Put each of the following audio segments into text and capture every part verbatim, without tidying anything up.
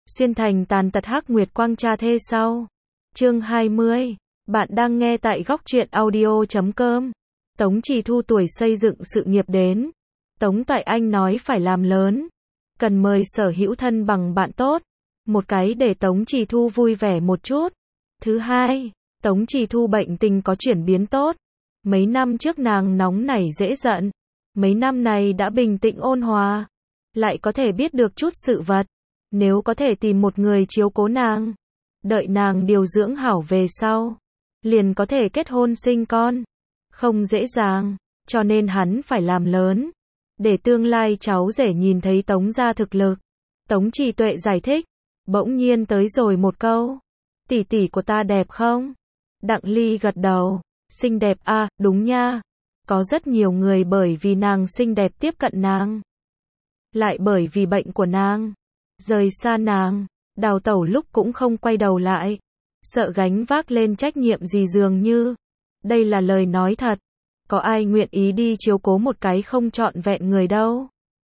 xuyên thành tàn tật hắc nguyệt quang cha thê sau. Chương hai mươi. Bạn đang nghe tại góc truyện audio chấm com. Tống Trì Thu tuổi xây dựng sự nghiệp đến. Tống Toại Anh nói phải làm lớn. Cần mời sở hữu thân bằng bạn tốt. Một cái để Tống Trì Thu vui vẻ một chút. Thứ hai, Tống Trì Thu bệnh tình có chuyển biến tốt. Mấy năm trước nàng nóng nảy dễ giận. Mấy năm này đã bình tĩnh ôn hòa. Lại có thể biết được chút sự vật. Nếu có thể tìm một người chiếu cố nàng. Đợi nàng điều dưỡng hảo về sau. Liền có thể kết hôn sinh con. Không dễ dàng. Cho nên hắn phải làm lớn. Để tương lai cháu rể nhìn thấy Tống gia thực lực. Tống Trì Tuệ giải thích. Bỗng nhiên tới rồi một câu. Tỷ tỷ của ta đẹp không? Đặng Ly gật đầu. Xinh đẹp à, đúng nha. Có rất nhiều người bởi vì nàng xinh đẹp tiếp cận nàng. Lại bởi vì bệnh của nàng. Rời xa nàng. Đào tẩu lúc cũng không quay đầu lại. Sợ gánh vác lên trách nhiệm gì dường như. Đây là lời nói thật. Có ai nguyện ý đi chiếu cố một cái không trọn vẹn người đâu.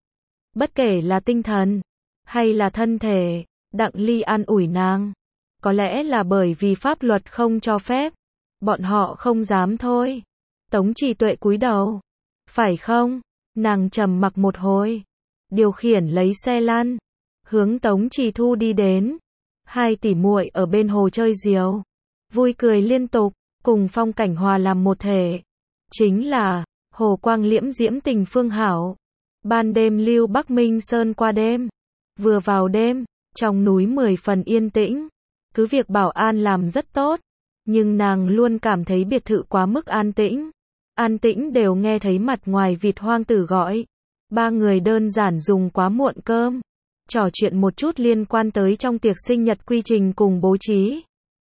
Bất kể là tinh thần. Hay là thân thể. Đặng Ly an ủi nàng. Có lẽ là bởi vì pháp luật không cho phép. Bọn họ không dám thôi. Tống Trì Tuệ cúi đầu. Phải không? Nàng trầm mặc một hồi. Điều khiển lấy xe lăn. Hướng Tống Trì Thu đi đến. Hai tỷ muội ở bên hồ chơi diều. Vui cười liên tục. Cùng phong cảnh hòa làm một thể. Chính là hồ quang liễm diễm tình phương hảo. Ban đêm lưu Bắc Minh Sơn qua đêm. Vừa vào đêm. Trong núi mười phần yên tĩnh. Cứ việc bảo an làm rất tốt. Nhưng nàng luôn cảm thấy biệt thự quá mức an tĩnh. An tĩnh đều nghe thấy mặt ngoài vịt hoang tử gọi. Ba người đơn giản dùng quá muộn cơm. Trò chuyện một chút liên quan tới trong tiệc sinh nhật quy trình cùng bố trí.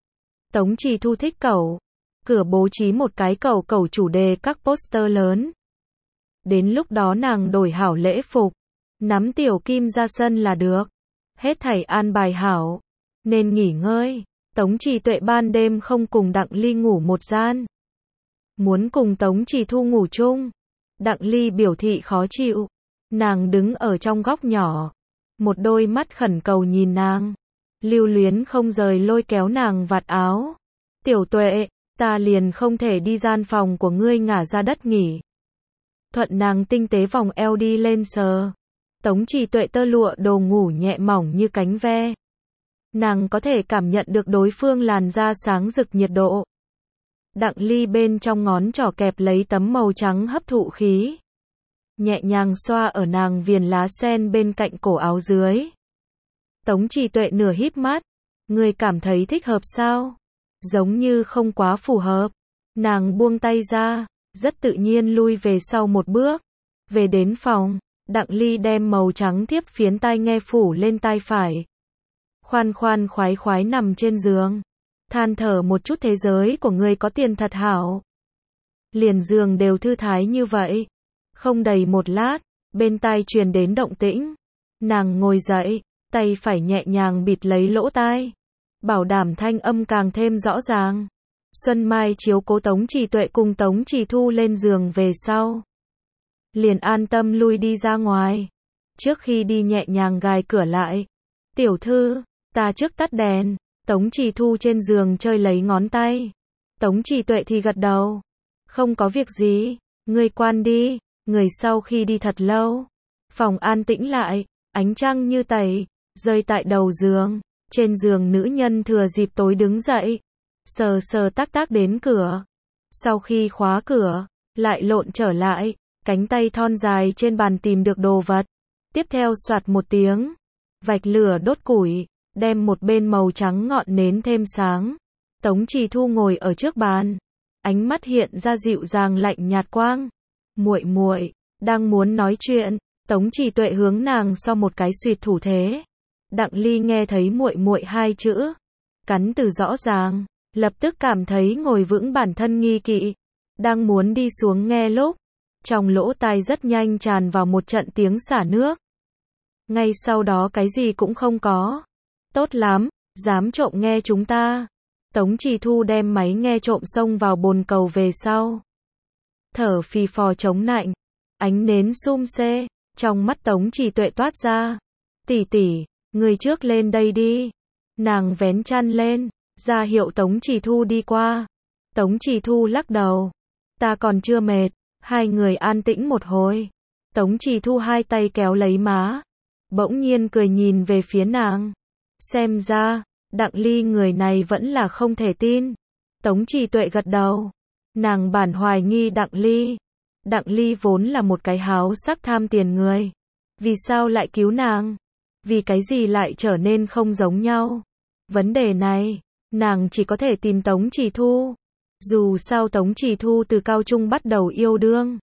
Tống Trì Thu thích cẩu. Cửa bố trí một cái cẩu cẩu chủ đề các poster lớn. Đến lúc đó nàng đổi hảo lễ phục. Nắm Tiểu Kim ra sân là được. Hết thảy an bài hảo. Nên nghỉ ngơi. Tống Trì Tuệ ban đêm không cùng Đặng Ly ngủ một gian. Muốn cùng Tống Trì Thu ngủ chung. Đặng Ly biểu thị khó chịu. Nàng đứng ở trong góc nhỏ. Một đôi mắt khẩn cầu nhìn nàng. Lưu luyến không rời lôi kéo nàng vạt áo. Tiểu Tuệ, ta liền không thể đi gian phòng của ngươi ngả ra đất nghỉ. Thuận nàng tinh tế vòng eo đi lên sờ. Tống Trì Tuệ tơ lụa đồ ngủ nhẹ mỏng như cánh ve. Nàng có thể cảm nhận được đối phương làn da sáng rực nhiệt độ. Đặng Ly bên trong ngón trỏ kẹp lấy tấm màu trắng hấp thụ khí. Nhẹ nhàng xoa ở nàng viền lá sen bên cạnh cổ áo dưới. Tống Trì Tuệ nửa híp mắt. Ngươi cảm thấy thích hợp sao? Giống như không quá phù hợp. Nàng buông tay ra. Rất tự nhiên lui về sau một bước. Về đến phòng. Đặng Ly đem màu trắng thiếp phiến tai nghe phủ lên tai phải. Khoan khoan khoái khoái nằm trên giường. Than thở một chút thế giới của ngươi có tiền thật hảo. Liền giường đều thư thái như vậy. Không đầy một lát, bên tai truyền đến động tĩnh. Nàng ngồi dậy, tay phải nhẹ nhàng bịt lấy lỗ tai. Bảo đảm thanh âm càng thêm rõ ràng. Xuân Mai chiếu cố Tống Trì Tuệ cùng Tống Trì Thu lên giường về sau. Liền an tâm lui đi ra ngoài. Trước khi đi nhẹ nhàng gài cửa lại. Tiểu thư, ta trước tắt đèn. Tống Trì Thu trên giường chơi lấy ngón tay. Tống Trì Tuệ thì gật đầu. Không có việc gì, ngươi quan đi. Người sau khi đi thật lâu. Phòng an tĩnh lại, ánh trăng như tẩy, rơi tại đầu giường. Trên giường nữ nhân thừa dịp tối đứng dậy. Sờ sờ tác tác đến cửa. Sau khi khóa cửa, lại lộn trở lại. Cánh tay thon dài trên bàn tìm được đồ vật. Tiếp theo soạt một tiếng. Vạch lửa đốt củi. Đem một bên màu trắng ngọn nến thêm sáng. Tống Trì Thu ngồi ở trước bàn. Ánh mắt hiện ra dịu dàng lạnh nhạt quang. Muội muội, đang muốn nói chuyện. Tống Trì Tuệ hướng nàng sau một cái xuyệt thủ thế. Đặng Ly nghe thấy muội muội hai chữ. Cắn từ rõ ràng. Lập tức cảm thấy ngồi vững bản thân nghi kỵ. Đang muốn đi xuống nghe lúc. Trong lỗ tai rất nhanh tràn vào một trận tiếng xả nước. Ngay sau đó cái gì cũng không có. Tốt lắm, dám trộm nghe chúng ta. Tống Trì Thu đem máy nghe trộm xông vào bồn cầu về sau. Thở phì phò chống nạnh. Ánh nến sum xê. Trong mắt Tống Trì Tuệ toát ra. Tỷ tỷ, Người trước lên đây đi. Nàng vén chăn lên, ra hiệu Tống Chỉ Thu đi qua. Tống Chỉ Thu lắc đầu. Ta còn chưa mệt. Hai người an tĩnh một hồi. Tống Chỉ Thu hai tay kéo lấy má. Bỗng nhiên cười nhìn về phía nàng. Xem ra, Đặng Ly người này vẫn là không thể tin. Tống Chỉ Tuệ gật đầu. Nàng bản hoài nghi Đặng Ly. Đặng Ly vốn là một cái háo sắc tham tiền người. Vì sao lại cứu nàng? Vì cái gì lại trở nên không giống nhau? Vấn đề này, nàng chỉ có thể tìm Tống Chỉ Thu. Dù sao Tống Chỉ Thu từ cao trung bắt đầu yêu đương.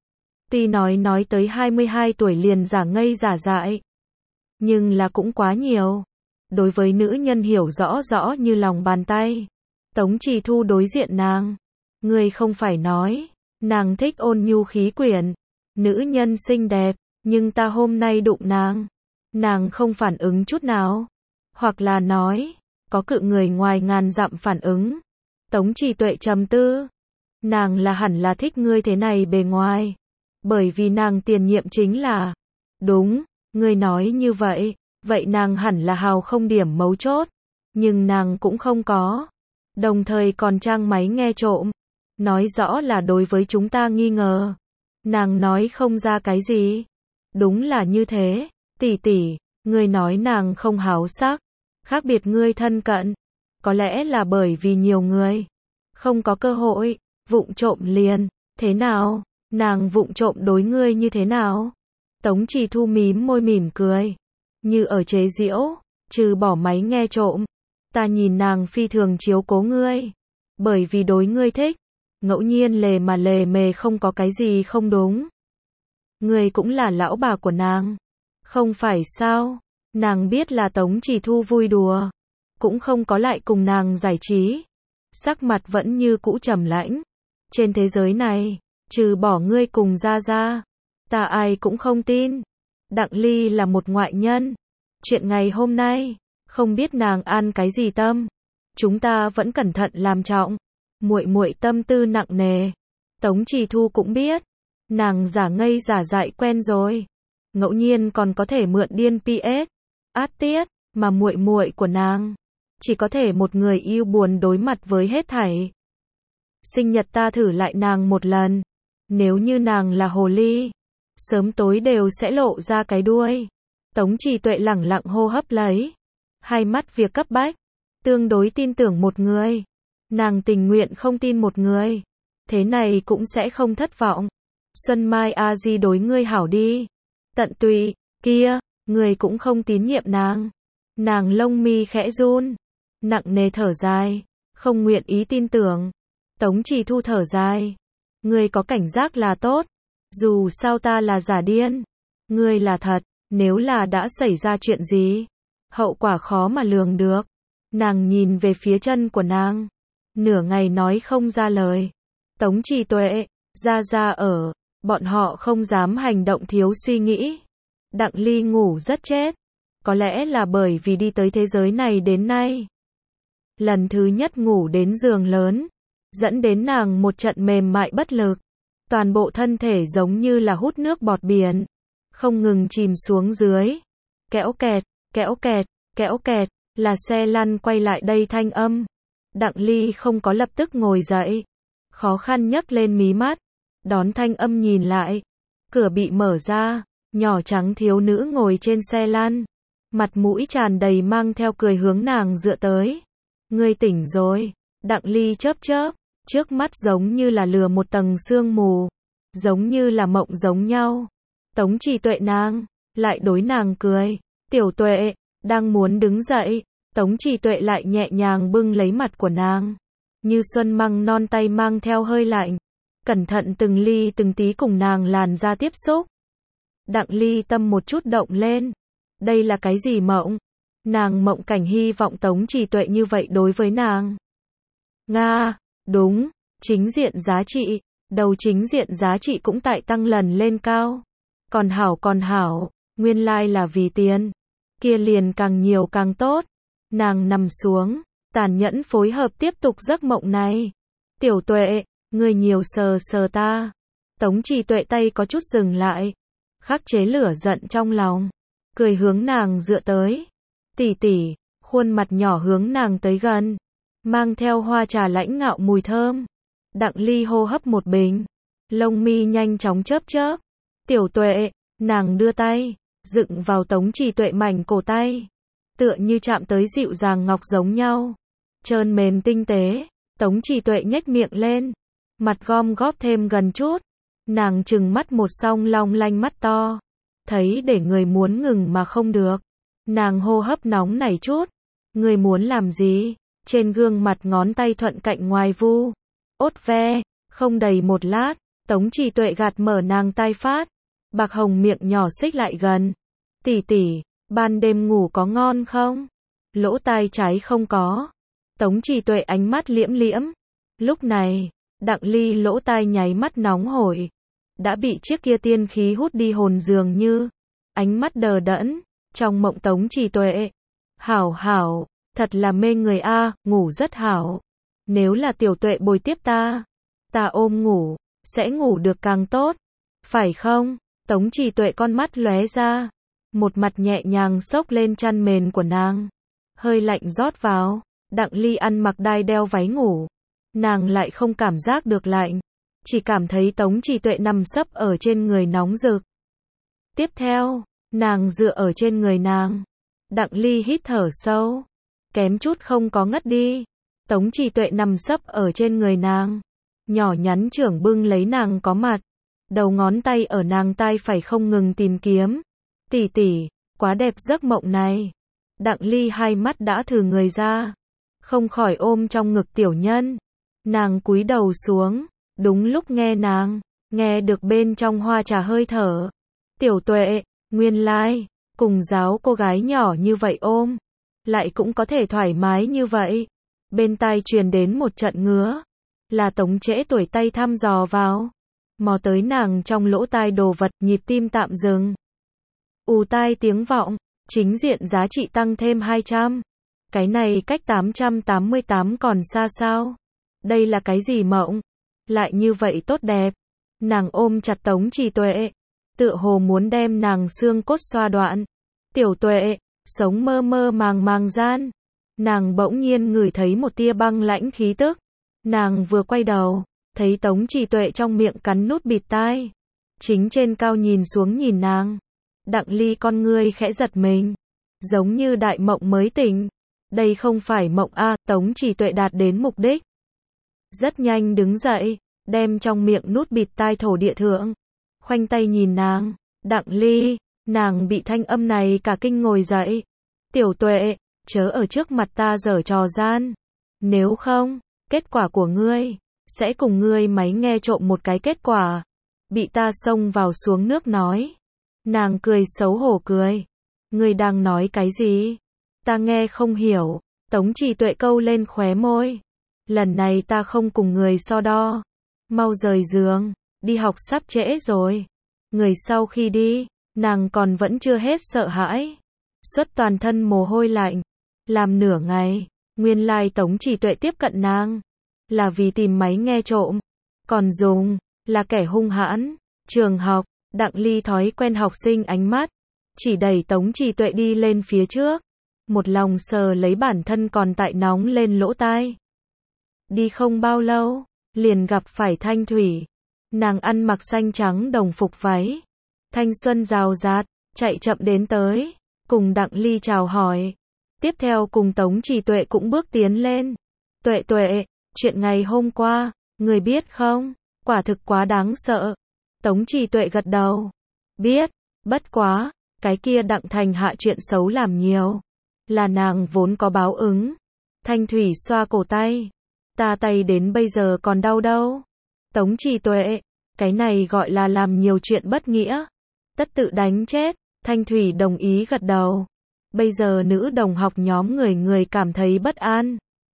Tuy nói nói tới hai mươi hai tuổi liền giả ngây giả dại. Nhưng là cũng quá nhiều. Đối với nữ nhân hiểu rõ rõ như lòng bàn tay. Tống Chỉ Thu đối diện nàng. Ngươi không phải nói, nàng thích ôn nhu khí quyển. Nữ nhân xinh đẹp, nhưng ta hôm nay đụng nàng. Nàng không phản ứng chút nào. Hoặc là nói, có cự người ngoài ngàn dặm phản ứng. Tống Chỉ Tuệ trầm tư. Nàng là hẳn là thích ngươi thế này bề ngoài. Bởi vì nàng tiền nhiệm chính là. Đúng, ngươi nói như vậy. Vậy nàng hẳn là hào không điểm mấu chốt. Nhưng nàng cũng không có. Đồng thời còn trang máy nghe trộm. Nói rõ là đối với chúng ta nghi ngờ. Nàng nói không ra cái gì. Đúng là như thế. Tỷ tỷ, ngươi nói nàng không háo sắc. Khác biệt ngươi thân cận. Có lẽ là bởi vì nhiều người. Không có cơ hội. Vụng trộm liền. Thế nào? Nàng vụng trộm đối ngươi như thế nào? Tống Chỉ Thu mím môi mỉm cười. Như ở chế giễu. Trừ bỏ máy nghe trộm. Ta nhìn nàng phi thường chiếu cố ngươi. Bởi vì đối ngươi thích. Ngẫu nhiên lề mà lề mề không có cái gì không đúng. Ngươi cũng là lão bà của nàng. Không phải sao? Nàng biết là Tống Chỉ Thu vui đùa. Cũng không có lại cùng nàng giải trí. Sắc mặt vẫn như cũ trầm lãnh. Trên thế giới này, trừ bỏ ngươi cùng Gia Gia, ta ai cũng không tin. Đặng Ly là một ngoại nhân. Chuyện ngày hôm nay, không biết nàng an cái gì tâm. Chúng ta vẫn cẩn thận làm trọng. Muội muội tâm tư nặng nề. Tống Chỉ Thu cũng biết, nàng giả ngây giả dại quen rồi. Ngẫu nhiên còn có thể mượn điên pê ét, át tiết, mà muội muội của nàng chỉ có thể một người yêu buồn đối mặt với hết thảy. Sinh nhật ta thử lại nàng một lần. Nếu như nàng là hồ ly, sớm tối đều sẽ lộ ra cái đuôi. Tống Chỉ Tuệ lẳng lặng hô hấp lấy. Hai mắt việc cấp bách. Tương đối tin tưởng một người. Nàng tình nguyện không tin một người. Thế này cũng sẽ không thất vọng. Xuân Mai A Di đối ngươi hảo đi. Tận tụy, kia, người cũng không tín nhiệm nàng. Nàng lông mi khẽ run. Nặng nề thở dài. Không nguyện ý tin tưởng. Tống Chỉ Thu thở dài. Ngươi có cảnh giác là tốt. Dù sao ta là giả điên. Ngươi là thật. Nếu là đã xảy ra chuyện gì, hậu quả khó mà lường được. Nàng nhìn về phía chân của nàng. Nửa ngày nói không ra lời. Tống Chỉ Tuệ, Gia Gia ở. Bọn họ không dám hành động thiếu suy nghĩ. Đặng Ly ngủ rất chết. Có lẽ là bởi vì đi tới thế giới này đến nay. Lần thứ nhất ngủ đến giường lớn. Dẫn đến nàng một trận mềm mại bất lực. Toàn bộ thân thể giống như là hút nước bọt biển. Không ngừng chìm xuống dưới. Kẽo kẹt, kẽo kẹt, kẽo kẹt. Là xe lăn quay lại đây thanh âm. Đặng Ly không có lập tức ngồi dậy. Khó khăn nhấc lên mí mắt. Đón thanh âm nhìn lại. Cửa bị mở ra. Nhỏ trắng thiếu nữ ngồi trên xe lăn. Mặt mũi tràn đầy mang theo cười hướng nàng dựa tới. Ngươi tỉnh rồi. Đặng Ly chớp chớp. Trước mắt giống như là lừa một tầng sương mù. Giống như là mộng giống nhau. Tống Chỉ Tuệ nàng. Lại đối nàng cười. Tiểu Tuệ. Đang muốn đứng dậy. Tống Chỉ Tuệ lại nhẹ nhàng bưng lấy mặt của nàng. Như xuân măng non tay mang theo hơi lạnh. Cẩn thận từng ly từng tí cùng nàng làn da tiếp xúc. Đặng Ly tâm một chút động lên. Đây là cái gì mộng? Nàng mộng cảnh hy vọng Tống Chỉ Tuệ như vậy đối với nàng. Nga, đúng, chính diện giá trị. Đầu chính diện giá trị cũng tại tăng lần lên cao. Còn hảo còn hảo, nguyên lai là vì tiền. Kia liền càng nhiều càng tốt. Nàng nằm xuống, tàn nhẫn phối hợp tiếp tục giấc mộng này. Tiểu Tuệ, ngươi nhiều sờ sờ ta. Tống Chỉ Tuệ tay có chút dừng lại. Khắc chế lửa giận trong lòng. Cười hướng nàng dựa tới. Tỷ tỷ, khuôn mặt nhỏ hướng nàng tới gần, mang theo hoa trà lãnh ngạo mùi thơm. Đặng Ly hô hấp một bình, lông mi nhanh chóng chớp chớp. Tiểu Tuệ, nàng đưa tay, dựng vào Tống Trì Tuệ mảnh cổ tay, tựa như chạm tới dịu dàng ngọc giống nhau, trơn mềm tinh tế. Tống Trì Tuệ nhếch miệng lên, mặt gom góp thêm gần chút, nàng trừng mắt một song long lanh mắt to, thấy để người muốn ngừng mà không được. Nàng hô hấp nóng nảy chút, người muốn làm gì? Trên gương mặt ngón tay thuận cạnh ngoài vu, ốt ve, không đầy một lát, Tống Trì Tuệ gạt mở nàng tai phát, bạc hồng miệng nhỏ xích lại gần. Tỷ tỷ, ban đêm ngủ có ngon không? Lỗ tai trái không có. Tống Trì Tuệ ánh mắt liễm liễm. Lúc này, Đặng Ly lỗ tai nháy mắt nóng hổi, đã bị chiếc kia tiên khí hút đi hồn dường như, ánh mắt đờ đẫn, trong mộng Tống Trì Tuệ. Hảo hảo, thật là mê người a, ngủ rất hảo. Nếu là Tiểu Tuệ bồi tiếp ta, ta ôm ngủ, sẽ ngủ được càng tốt. Phải không? Tống Trì Tuệ con mắt lóe ra, một mặt nhẹ nhàng xốc lên chăn mền của nàng, hơi lạnh rót vào. Đặng Ly ăn mặc đai đeo váy ngủ, nàng lại không cảm giác được lạnh, chỉ cảm thấy Tống Trì Tuệ nằm sấp ở trên người nóng rực. Tiếp theo, nàng dựa ở trên người nàng. Đặng Ly hít thở sâu, kém chút không có ngất đi. Tống Trì Tuệ nằm sấp ở trên người nàng, nhỏ nhắn trưởng bưng lấy nàng có mặt, đầu ngón tay ở nàng tai phải không ngừng tìm kiếm. Tỷ tỷ, quá đẹp giấc mộng này. Đặng Ly hai mắt đã thử người ra, không khỏi ôm trong ngực tiểu nhân. Nàng cúi đầu xuống, đúng lúc nghe nàng, nghe được bên trong hoa trà hơi thở. Tiểu Tuệ, nguyên lai, cùng giáo cô gái nhỏ như vậy ôm, lại cũng có thể thoải mái như vậy. Bên tai truyền đến một trận ngứa, là Tống Trễ Tuổi tay thăm dò vào, mò tới nàng trong lỗ tai đồ vật, nhịp tim tạm dừng. Ù tai tiếng vọng, chính diện giá trị tăng thêm hai trăm. Cái này cách tám trăm tám mươi tám còn xa sao? Đây là cái gì mộng? Lại như vậy tốt đẹp. Nàng ôm chặt Tống Trì Tuệ, tựa hồ muốn đem nàng xương cốt xoa đoạn. Tiểu Tuệ, sống mơ mơ màng màng gian, nàng bỗng nhiên ngửi thấy một tia băng lãnh khí tức. Nàng vừa quay đầu, thấy Tống Trì Tuệ trong miệng cắn nút bịt tai, chính trên cao nhìn xuống nhìn nàng. Đặng Ly con ngươi khẽ giật mình, giống như đại mộng mới tỉnh. Đây không phải mộng a. Tống Trì Tuệ đạt đến mục đích, rất nhanh đứng dậy, đem trong miệng nút bịt tai thổ địa thượng, khoanh tay nhìn nàng. Đặng Ly, nàng bị thanh âm này cả kinh ngồi dậy. Tiểu Tuệ, chớ ở trước mặt ta giở trò gian, nếu không, kết quả của ngươi sẽ cùng ngươi máy nghe trộm một cái kết quả. Bị ta xông vào xuống nước nói. Nàng cười xấu hổ cười. Ngươi đang nói cái gì? Ta nghe không hiểu. Tống Trì Tuệ câu lên khóe môi. Lần này ta không cùng người so đo. Mau rời giường, đi học sắp trễ rồi. Người sau khi đi, nàng còn vẫn chưa hết sợ hãi, xuất toàn thân mồ hôi lạnh. Làm nửa ngày, nguyên lai Tống Trì Tuệ tiếp cận nàng, là vì tìm máy nghe trộm, còn dùng, là kẻ hung hãn. Trường học, Đặng Ly thói quen học sinh ánh mắt, chỉ đẩy Tống Trì Tuệ đi lên phía trước, một lòng sờ lấy bản thân còn tại nóng lên lỗ tai. Đi không bao lâu, liền gặp phải Thanh Thủy. Nàng ăn mặc xanh trắng đồng phục váy, thanh xuân rào rạt, chạy chậm đến tới, cùng Đặng Ly chào hỏi. Tiếp theo cùng Tống Trì Tuệ cũng bước tiến lên. Tuệ Tuệ, chuyện ngày hôm qua, người biết không? Quả thực quá đáng sợ. Tống Trì Tuệ gật đầu. Biết, bất quá, cái kia Đặng Thành Hạ chuyện xấu làm nhiều, là nàng vốn có báo ứng. Thanh Thủy xoa cổ tay. Ta tay đến bây giờ còn đau đâu. Tống Trì Tuệ, cái này gọi là làm nhiều chuyện bất nghĩa, tất tự đánh chết. Thanh Thủy đồng ý gật đầu. Bây giờ nữ đồng học nhóm người người cảm thấy bất an,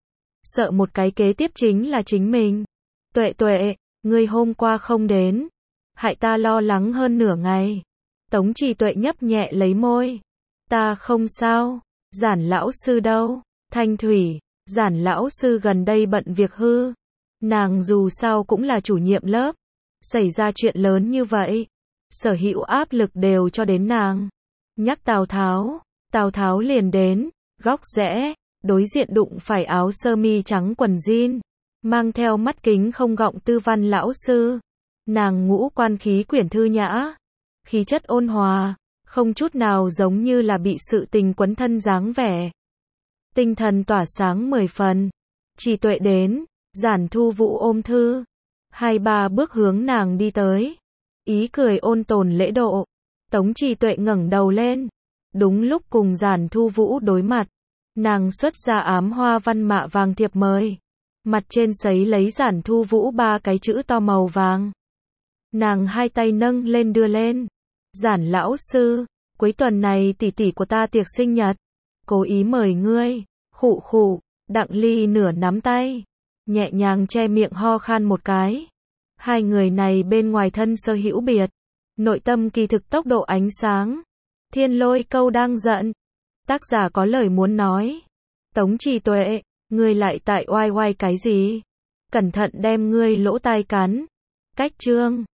sợ một cái kế tiếp chính là chính mình. Tuệ Tuệ, ngươi hôm qua không đến, hại ta lo lắng hơn nửa ngày. Tống Trì Tuệ nhấp nhẹ lấy môi. Ta không sao. Giản lão sư đâu? Thanh Thủy, Giản lão sư gần đây bận việc hư. Nàng dù sao cũng là chủ nhiệm lớp, xảy ra chuyện lớn như vậy, sở hữu áp lực đều cho đến nàng. Nhắc Tào Tháo, Tào Tháo liền đến. Góc rẽ, đối diện đụng phải áo sơ mi trắng quần jean, mang theo mắt kính không gọng tư văn lão sư. Nàng ngũ quan khí quyển thư nhã, khí chất ôn hòa, không chút nào giống như là bị sự tình quấn thân dáng vẻ. Tinh thần tỏa sáng mười phần. Trì Tuệ đến, Giản Thu Vũ ôm thư, hai ba bước hướng nàng đi tới, ý cười ôn tồn lễ độ. Tống Trì Tuệ ngẩng đầu lên, đúng lúc cùng Giản Thu Vũ đối mặt, nàng xuất ra ám hoa văn mạ vàng thiệp mời, mặt trên sấy lấy Giản Thu Vũ ba cái chữ to màu vàng. Nàng hai tay nâng lên đưa lên. Giản lão sư, cuối tuần này tỷ tỷ của ta tiệc sinh nhật, cố ý mời ngươi. Khụ khụ, Đặng Ly nửa nắm tay, nhẹ nhàng che miệng ho khan một cái. Hai người này bên ngoài thân sơ hữu biệt, nội tâm kỳ thực tốc độ ánh sáng. Thiên Lôi Câu đang giận, tác giả có lời muốn nói. Tống Trì Tuệ, ngươi lại tại oai oai cái gì? Cẩn thận đem ngươi lỗ tai cắn. Cách chương